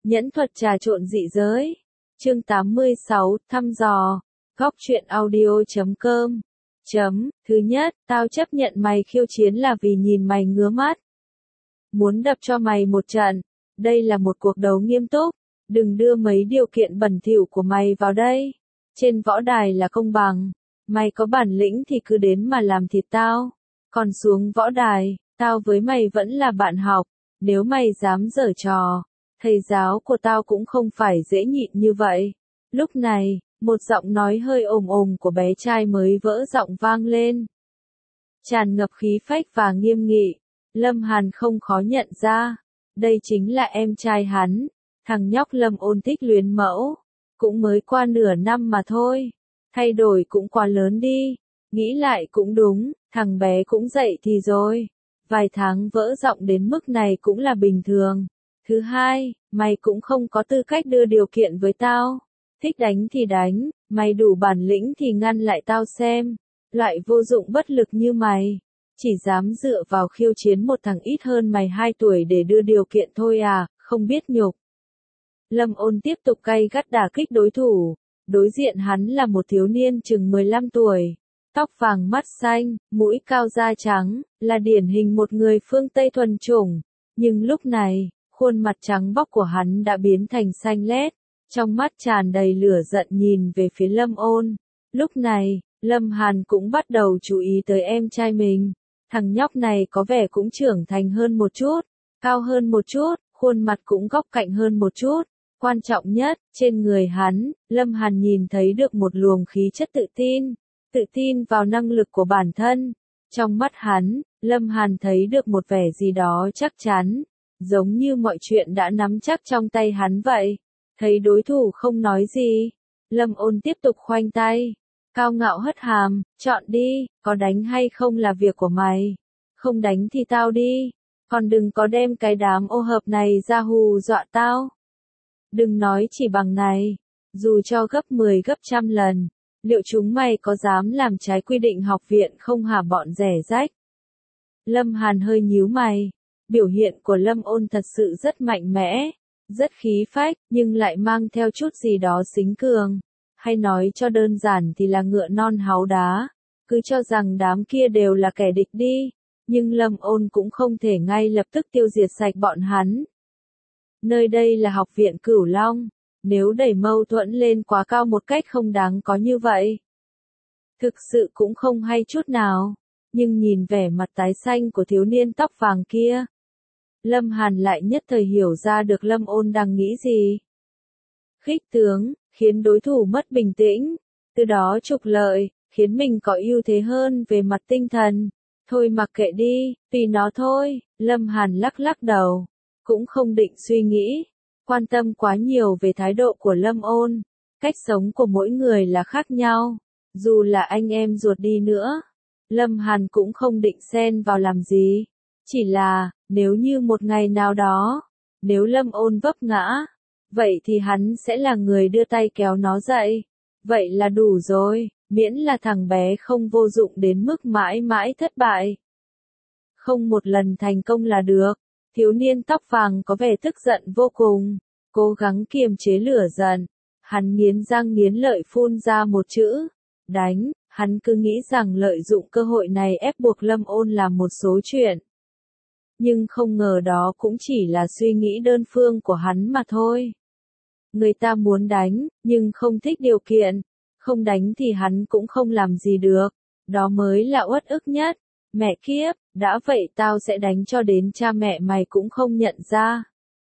Nhẫn thuật trà trộn dị giới. Chương 86, thăm dò. Góc truyện audio.com. Thứ nhất, tao chấp nhận mày khiêu chiến là vì nhìn mày ngứa mắt. Muốn đập cho mày một trận. Đây là một cuộc đấu nghiêm túc. Đừng đưa mấy điều kiện bẩn thỉu của mày vào đây. Trên võ đài là công bằng. Mày có bản lĩnh thì cứ đến mà làm thịt tao. Còn xuống võ đài, tao với mày vẫn là bạn học. Nếu mày dám giở trò, thầy giáo của tao cũng không phải dễ nhịn như vậy. Lúc này, một giọng nói hơi ồm ồm của bé trai mới vỡ giọng vang lên. Tràn ngập khí phách và nghiêm nghị. Lâm Hàn không khó nhận ra. Đây chính là em trai hắn. Thằng nhóc Lâm Ôn thích luyến mẫu. Cũng mới qua nửa năm mà thôi. Thay đổi cũng quá lớn đi. Nghĩ lại cũng đúng, thằng bé cũng dậy thì rồi. Vài tháng vỡ giọng đến mức này cũng là bình thường. Thứ hai, mày cũng không có tư cách đưa điều kiện với tao. Thích đánh thì đánh, mày đủ bản lĩnh thì ngăn lại tao xem. Loại vô dụng bất lực như mày. Chỉ dám dựa vào khiêu chiến một thằng ít hơn mày 2 tuổi để đưa điều kiện thôi à, không biết nhục. Lâm Ôn tiếp tục gay gắt đả kích đối thủ. Đối diện hắn là một thiếu niên chừng 15 tuổi. Tóc vàng mắt xanh, mũi cao da trắng, là điển hình một người phương Tây thuần chủng. Nhưng lúc này, khuôn mặt trắng bóc của hắn đã biến thành xanh lét. Trong mắt tràn đầy lửa giận nhìn về phía Lâm Ôn. Lúc này, Lâm Hàn cũng bắt đầu chú ý tới em trai mình. Thằng nhóc này có vẻ cũng trưởng thành hơn một chút, cao hơn một chút, khuôn mặt cũng góc cạnh hơn một chút. Quan trọng nhất, trên người hắn, Lâm Hàn nhìn thấy được một luồng khí chất tự tin vào năng lực của bản thân. Trong mắt hắn, Lâm Hàn thấy được một vẻ gì đó chắc chắn, giống như mọi chuyện đã nắm chắc trong tay hắn vậy. Thấy đối thủ không nói gì, Lâm Ôn tiếp tục khoanh tay, cao ngạo hất hàm, chọn đi, có đánh hay không là việc của mày. Không đánh thì tao đi, còn đừng có đem cái đám ô hợp này ra hù dọa tao. Đừng nói chỉ bằng này, dù cho gấp 10 gấp trăm lần, liệu chúng mày có dám làm trái quy định học viện không hả bọn rẻ rách? Lâm Hàn hơi nhíu mày, biểu hiện của Lâm Ôn thật sự rất mạnh mẽ, rất khí phách, nhưng lại mang theo chút gì đó xính cường. Hay nói cho đơn giản thì là ngựa non háu đá, cứ cho rằng đám kia đều là kẻ địch đi, nhưng Lâm Ôn cũng không thể ngay lập tức tiêu diệt sạch bọn hắn. Nơi đây là học viện Cửu Long, nếu đẩy mâu thuẫn lên quá cao một cách không đáng có như vậy. Thực sự cũng không hay chút nào, nhưng nhìn vẻ mặt tái xanh của thiếu niên tóc vàng kia, Lâm Hàn lại nhất thời hiểu ra được Lâm Ôn đang nghĩ gì. Khích tướng, khiến đối thủ mất bình tĩnh, từ đó trục lợi, khiến mình có ưu thế hơn về mặt tinh thần. Thôi mặc kệ đi, tùy nó thôi, Lâm Hàn lắc lắc đầu. Cũng không định suy nghĩ, quan tâm quá nhiều về thái độ của Lâm Ôn. Cách sống của mỗi người là khác nhau, dù là anh em ruột đi nữa. Lâm Hàn cũng không định xen vào làm gì. Chỉ là, nếu như một ngày nào đó, nếu Lâm Ôn vấp ngã, vậy thì hắn sẽ là người đưa tay kéo nó dậy. Vậy là đủ rồi, miễn là thằng bé không vô dụng đến mức mãi mãi thất bại. Không một lần thành công là được. Thiếu niên tóc vàng có vẻ tức giận vô cùng, cố gắng kiềm chế lửa giận. Hắn nghiến răng nghiến lợi phun ra một chữ, đánh. Hắn cứ nghĩ rằng lợi dụng cơ hội này ép buộc Lâm Ôn làm một số chuyện. Nhưng không ngờ đó cũng chỉ là suy nghĩ đơn phương của hắn mà thôi. Người ta muốn đánh, nhưng không thích điều kiện. Không đánh thì hắn cũng không làm gì được. Đó mới là uất ức nhất. Mẹ kiếp, đã vậy tao sẽ đánh cho đến cha mẹ mày cũng không nhận ra.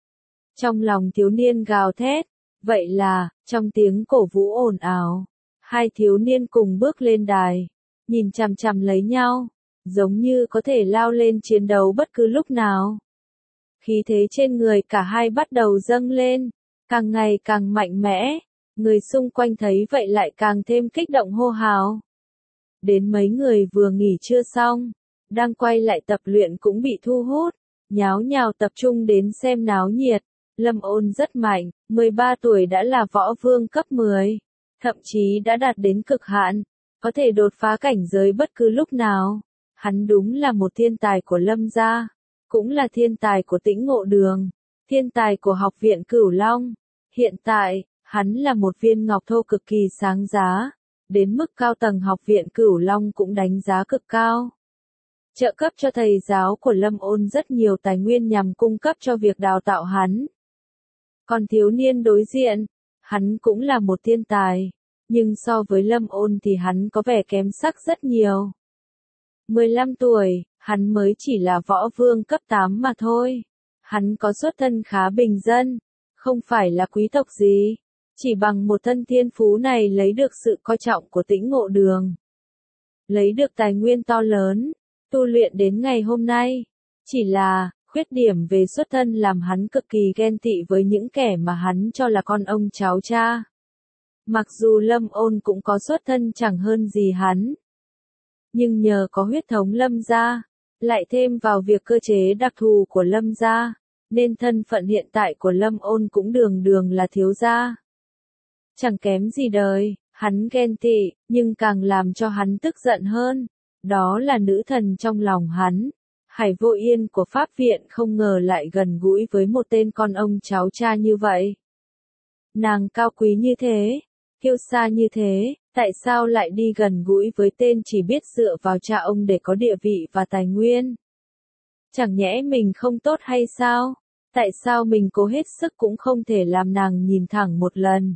Trong lòng thiếu niên gào thét. Vậy là, trong tiếng cổ vũ ồn ào, hai thiếu niên cùng bước lên đài, nhìn chằm chằm lấy nhau, giống như có thể lao lên chiến đấu bất cứ lúc nào. Khí thế trên người cả hai bắt đầu dâng lên, càng ngày càng mạnh mẽ, người xung quanh thấy vậy lại càng thêm kích động hô hào. Đến mấy người vừa nghỉ trưa xong, đang quay lại tập luyện cũng bị thu hút, nháo nhào tập trung đến xem náo nhiệt. Lâm Ôn rất mạnh, 13 tuổi đã là võ vương cấp 10, thậm chí đã đạt đến cực hạn, có thể đột phá cảnh giới bất cứ lúc nào. Hắn đúng là một thiên tài của Lâm gia, cũng là thiên tài của Tĩnh Ngộ Đường. thiên tài của học viện Cửu Long. Hiện tại, hắn là một viên ngọc thô cực kỳ sáng giá, đến mức cao tầng học viện Cửu Long cũng đánh giá cực cao. Trợ cấp cho thầy giáo của Lâm Ôn rất nhiều tài nguyên nhằm cung cấp cho việc đào tạo hắn. Còn thiếu niên đối diện, hắn cũng là một thiên tài, nhưng so với Lâm Ôn thì hắn có vẻ kém sắc rất nhiều. 15 tuổi, hắn mới chỉ là võ vương cấp 8 mà thôi. Hắn có xuất thân khá bình dân, không phải là quý tộc gì, chỉ bằng một thân thiên phú này lấy được sự coi trọng của Tĩnh Ngộ Đường. Lấy được tài nguyên to lớn, tu luyện đến ngày hôm nay, chỉ là, khuyết điểm về xuất thân làm hắn cực kỳ ghen tị với những kẻ mà hắn cho là con ông cháu cha. Mặc dù Lâm Ôn cũng có xuất thân chẳng hơn gì hắn, nhưng nhờ có huyết thống Lâm gia, lại thêm vào việc cơ chế đặc thù của Lâm gia, nên thân phận hiện tại của Lâm Ôn cũng đường đường là thiếu gia. Chẳng kém gì đời, hắn ghen tị, nhưng càng làm cho hắn tức giận hơn, đó là nữ thần trong lòng hắn. Hải Vô Yên của Pháp viện không ngờ lại gần gũi với một tên con ông cháu cha như vậy. Nàng cao quý như thế, kiêu sa như thế, tại sao lại đi gần gũi với tên chỉ biết dựa vào cha ông để có địa vị và tài nguyên? Chẳng nhẽ mình không tốt hay sao? Tại sao mình cố hết sức cũng không thể làm nàng nhìn thẳng một lần?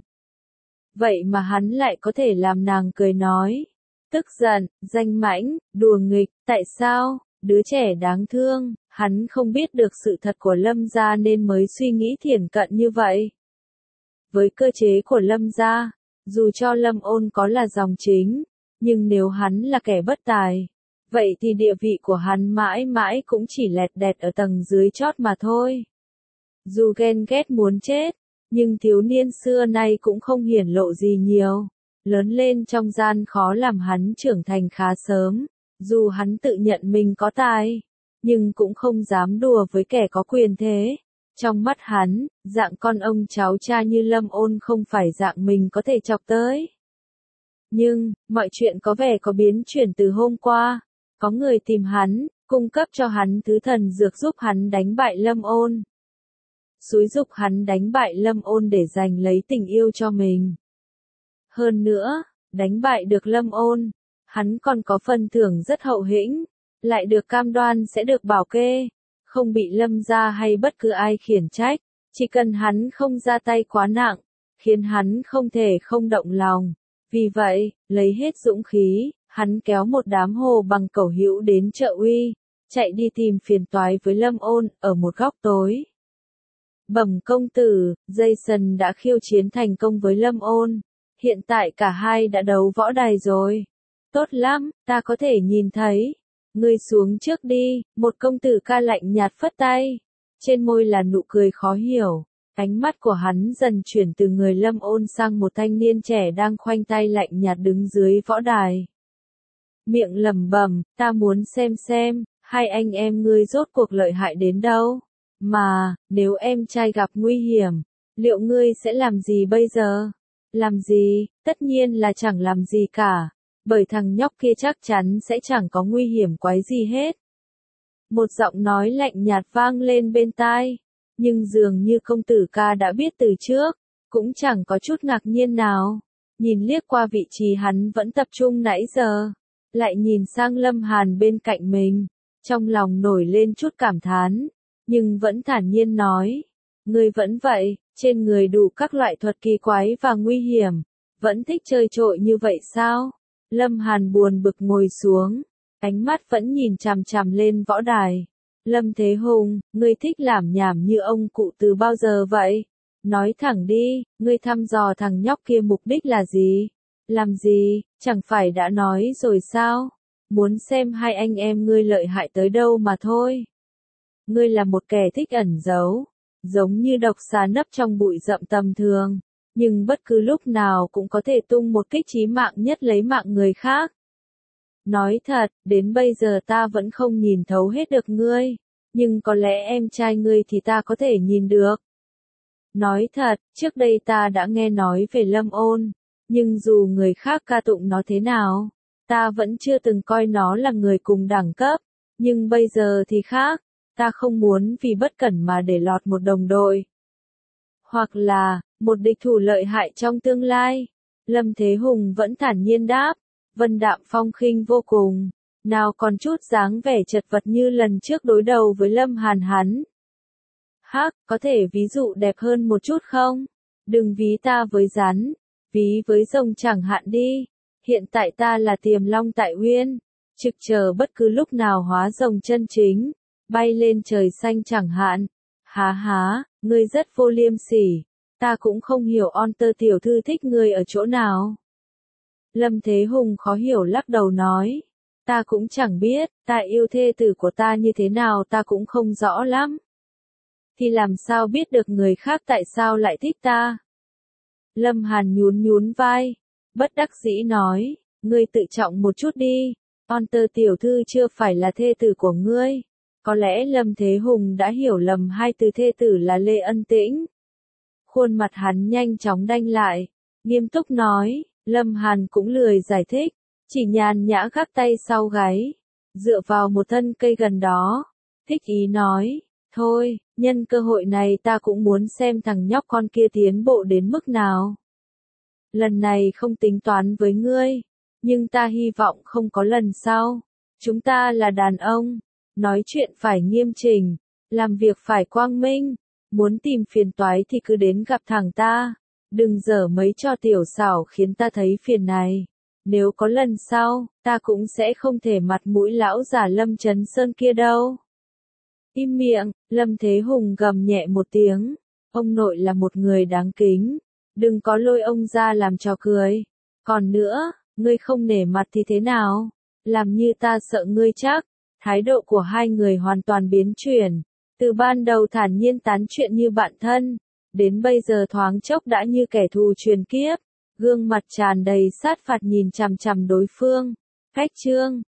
Vậy mà hắn lại có thể làm nàng cười nói, tức giận, danh mãnh, đùa nghịch, tại sao? Đứa trẻ đáng thương, hắn không biết được sự thật của Lâm gia nên mới suy nghĩ thiển cận như vậy. Với cơ chế của Lâm gia, dù cho Lâm Ôn có là dòng chính, nhưng nếu hắn là kẻ bất tài, vậy thì địa vị của hắn mãi mãi cũng chỉ lẹt đẹt ở tầng dưới chót mà thôi. Dù ghen ghét muốn chết, nhưng thiếu niên xưa nay cũng không hiển lộ gì nhiều. Lớn lên trong gian khó làm hắn trưởng thành khá sớm. Dù hắn tự nhận mình có tài, nhưng cũng không dám đùa với kẻ có quyền thế. Trong mắt hắn, dạng con ông cháu cha như Lâm Ôn không phải dạng mình có thể chọc tới. Nhưng, mọi chuyện có vẻ có biến chuyển từ hôm qua. Có người tìm hắn, cung cấp cho hắn thứ thần dược giúp hắn đánh bại Lâm Ôn. Xúi giục hắn đánh bại Lâm Ôn để giành lấy tình yêu cho mình. Hơn nữa, đánh bại được Lâm Ôn, hắn còn có phần thưởng rất hậu hĩnh, lại được cam đoan sẽ được bảo kê, không bị Lâm gia hay bất cứ ai khiển trách, chỉ cần hắn không ra tay quá nặng, khiến hắn không thể không động lòng. Vì vậy, lấy hết dũng khí, hắn kéo một đám hồ bằng cẩu hữu đến chợ Uy, chạy đi tìm phiền toái với Lâm Ôn ở một góc tối. Bẩm công tử, Jason đã khiêu chiến thành công với Lâm Ôn, hiện tại cả hai đã đấu võ đài rồi. Tốt lắm, ta có thể nhìn thấy. Ngươi xuống trước đi, một công tử ca lạnh nhạt phất tay. Trên môi là nụ cười khó hiểu. Ánh mắt của hắn dần chuyển từ người Lâm Ôn sang một thanh niên trẻ đang khoanh tay lạnh nhạt đứng dưới võ đài. Miệng lẩm bẩm, ta muốn xem, hai anh em ngươi rốt cuộc lợi hại đến đâu. Mà, nếu em trai gặp nguy hiểm, liệu ngươi sẽ làm gì bây giờ? Làm gì? Tất nhiên là chẳng làm gì cả. Bởi thằng nhóc kia chắc chắn sẽ chẳng có nguy hiểm quái gì hết. Một giọng nói lạnh nhạt vang lên bên tai, nhưng dường như công tử ca đã biết từ trước, cũng chẳng có chút ngạc nhiên nào. Nhìn liếc qua vị trí hắn vẫn tập trung nãy giờ, lại nhìn sang Lâm Hàn bên cạnh mình, trong lòng nổi lên chút cảm thán, nhưng vẫn thản nhiên nói, ngươi vẫn vậy, trên người đủ các loại thuật kỳ quái và nguy hiểm, vẫn thích chơi trội như vậy sao? Lâm Hàn buồn bực ngồi xuống, ánh mắt vẫn nhìn chằm chằm lên võ đài. Lâm Thế Hùng, ngươi thích làm nhảm như ông cụ từ bao giờ vậy? Nói thẳng đi, ngươi thăm dò thằng nhóc kia mục đích là gì? Làm gì, chẳng phải đã nói rồi sao? Muốn xem hai anh em ngươi lợi hại tới đâu mà thôi. Ngươi là một kẻ thích ẩn giấu, giống như độc xà nấp trong bụi rậm tầm thường, nhưng bất cứ lúc nào cũng có thể tung một kích chí mạng nhất lấy mạng người khác. Nói thật, đến bây giờ ta vẫn không nhìn thấu hết được ngươi, nhưng có lẽ em trai ngươi thì ta có thể nhìn được. Nói thật, trước đây ta đã nghe nói về Lâm Ôn, nhưng dù người khác ca tụng nó thế nào, ta vẫn chưa từng coi nó là người cùng đẳng cấp, nhưng bây giờ thì khác. ta không muốn vì bất cẩn mà để lọt một đồng đội. Hoặc là, một địch thủ lợi hại trong tương lai. Lâm Thế Hùng vẫn thản nhiên đáp, vân đạm phong khinh vô cùng, nào còn chút dáng vẻ chật vật như lần trước đối đầu với Lâm Hàn hắn. Hắc, có thể ví dụ đẹp hơn một chút không? Đừng ví ta với rắn, ví với rồng chẳng hạn đi. Hiện tại ta là Tiềm Long tại Uyên, trực chờ bất cứ lúc nào hóa rồng chân chính, bay lên trời xanh chẳng hạn. Há há, ngươi rất vô liêm sỉ, ta cũng không hiểu On Tơ tiểu thư thích ngươi ở chỗ nào. Lâm Thế Hùng khó hiểu lắc đầu nói, ta cũng chẳng biết, ta yêu thê tử của ta như thế nào ta cũng không rõ lắm. Thì làm sao biết được người khác tại sao lại thích ta? Lâm Hàn nhún nhún vai, bất đắc dĩ nói, ngươi tự trọng một chút đi, On Tơ tiểu thư chưa phải là thê tử của ngươi. Có lẽ Lâm Thế Hùng đã hiểu lầm hai từ thê tử là Lê Ân Tĩnh. Khuôn mặt hắn nhanh chóng đanh lại, nghiêm túc nói, Lâm Hàn cũng lười giải thích, chỉ nhàn nhã gác tay sau gáy, dựa vào một thân cây gần đó, thích ý nói, thôi, nhân cơ hội này ta cũng muốn xem thằng nhóc con kia tiến bộ đến mức nào. Lần này không tính toán với ngươi, nhưng ta hy vọng không có lần sau. Chúng ta là đàn ông, nói chuyện phải nghiêm chỉnh, làm việc phải quang minh, muốn tìm phiền toái thì cứ đến gặp thằng ta, đừng dở mấy trò tiểu xảo khiến ta thấy phiền này. Nếu có lần sau, ta cũng sẽ không thể mặt mũi lão già Lâm Chấn Sơn kia đâu. Im miệng, Lâm Thế Hùng gầm nhẹ một tiếng, ông nội là một người đáng kính, đừng có lôi ông ra làm trò cười. Còn nữa, ngươi không nể mặt thì thế nào? Làm như ta sợ ngươi chắc. Thái độ của hai người hoàn toàn biến chuyển, từ ban đầu thản nhiên tán chuyện như bạn thân, đến bây giờ thoáng chốc đã như kẻ thù truyền kiếp, gương mặt tràn đầy sát phạt nhìn chằm chằm đối phương. Khách trương